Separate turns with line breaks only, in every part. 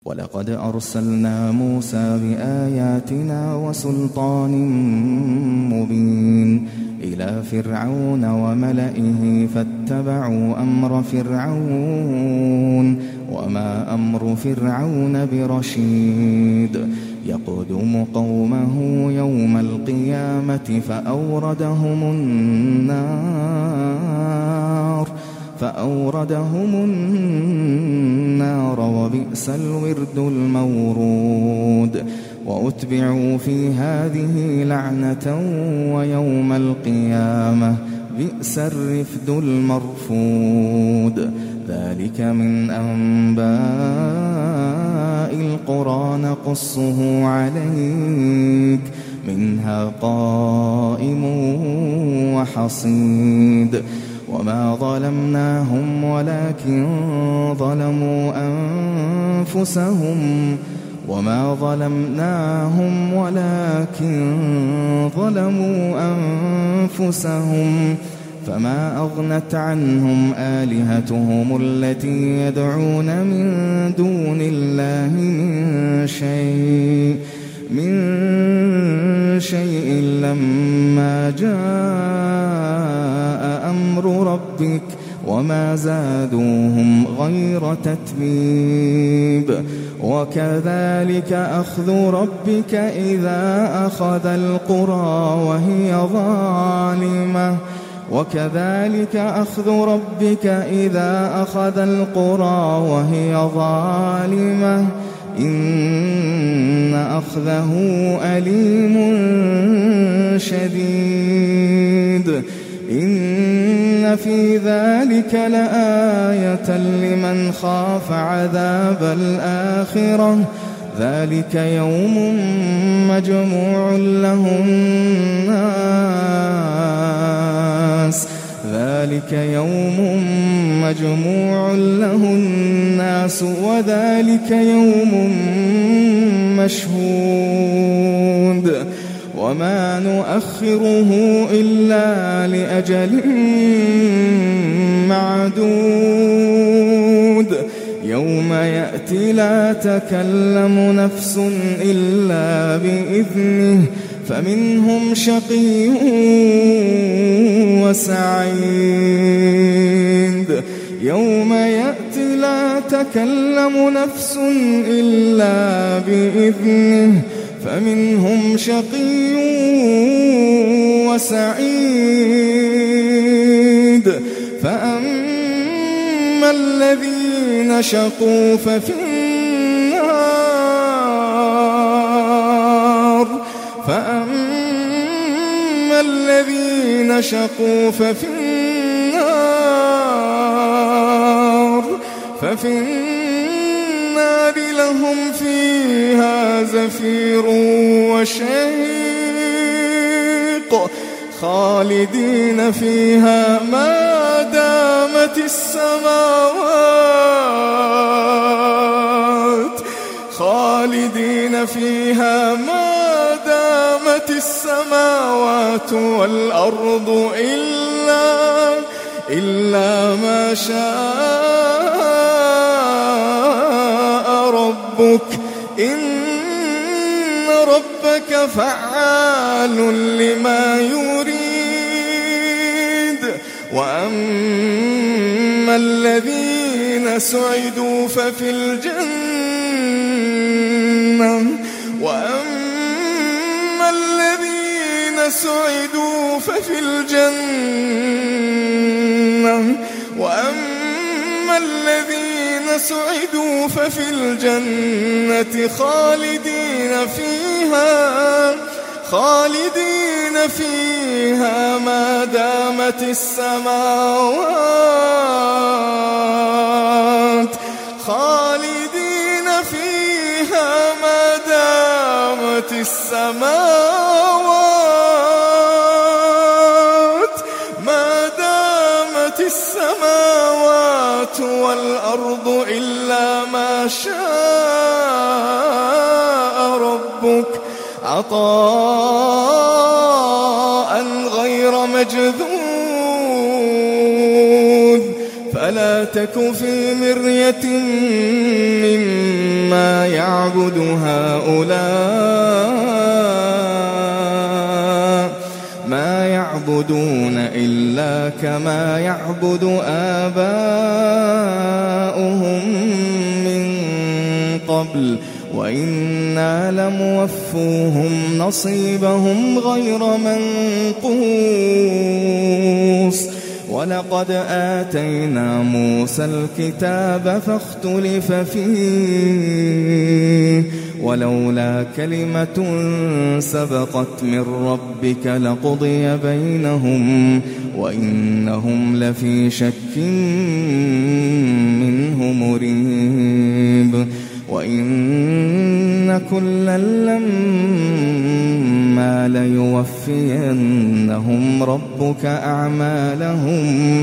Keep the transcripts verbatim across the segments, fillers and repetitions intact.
ولقد أرسلنا موسى بآياتنا وسلطان مبين إلى فرعون وملئه فاتبعوا أمر فرعون وما أمر فرعون برشيد يقدم قومه يوم القيامة فأوردهم النار فأوردهم النار وبئس الورد المورود وأتبعوا في هذه لعنة ويوم القيامة بئس الرفد المرفود ذلك من أنباء القرى نقصه عليك منها قائم وحصيد وما ظلمناهم ولكن ظلموا أنفسهم وما ظلمناهم ولكن ظلموا أنفسهم فما أغنت عنهم آلهتهم التي يدعون من دون الله من شيء من شيء لما جاء أمر ربك وما زادوهم غير تتبيب وكذلك أخذ ربك إذا أخذ القرى وهي ظالمة وكذلك أخذ ربك إذا أخذ القرى وهي ظالمة إن أخذه أليم شديد إن في ذلك لآية لمن خاف عذاب الآخرة ذلك يوم مجموع له الناس ذلك يوم مجموع له الناس وذلك يوم مشهود وما نؤخره إلا لأجل معدود يوم يأتي لا تكلم نفس إلا بإذنه فمنهم شقي وسعيد يوم يأتي لا تكلم نفس إلا بإذنه فمنهم شقي وسعيد فأما الذين شقوا ففي النار فأما الذين شقوا ففي النار ففي النار لهم فيها زفير وشهيق خالدين فيها ما دامت السماوات خالدين فيها ما دامت السماوات والأرض إلا إلا ما شاء ربك إن ربك فعال لما يريد وأما الذين سعدوا ففي الجنة وأما الذين سعدوا ففي الجنة وأما الذين سعدوا ففي الجنة خالدين فيها خالدين فيها ما دامت السماوات خالدين فيها ما دامت السماوات ما دامت السماوات والأرض إلا ما شاء ربك عطاء غير مجذوذ فلا تك في مرية مما ما يعبد هؤلاء ما يعبدون إلا كما يعبد آباؤهم من قبل وإنا لموفوهم نصيبهم غير منقوص. ولقد آتينا موسى الكتاب فاختلف فيه ولولا كلمة سبقت من ربك لقضي بينهم وإنهم لفي شك منه مريب. وإن كلا لما ليوفينهم ربك أعمالهم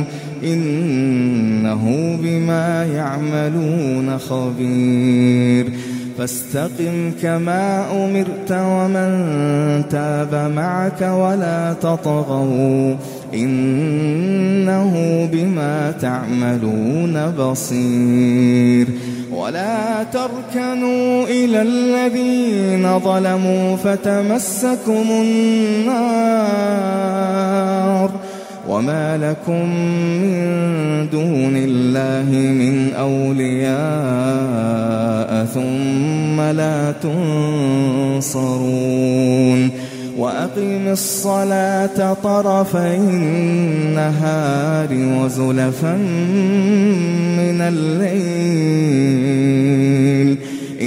إنه بما يعملون خبير. فاستقم كما أمرت ومن تاب معك ولا تطغوا إنه بما تعملون بصير. ولا تركنوا إلى الذين ظلموا فتمسكم النار وما لكم من دون الله من أولياء ثم لا تنصرون. وأقم الصلاة طرفي النهار وزلفا من الليل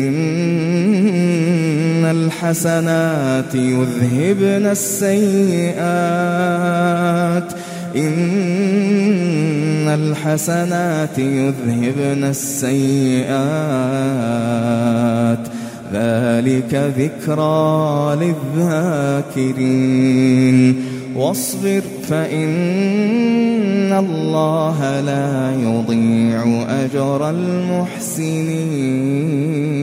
إن الحسنات يذهبن السيئات إن الحسنات يذهبن السيئات ذلك ذكرى للذاكرين. واصبر فإن الله لا يضيع أجر المحسنين.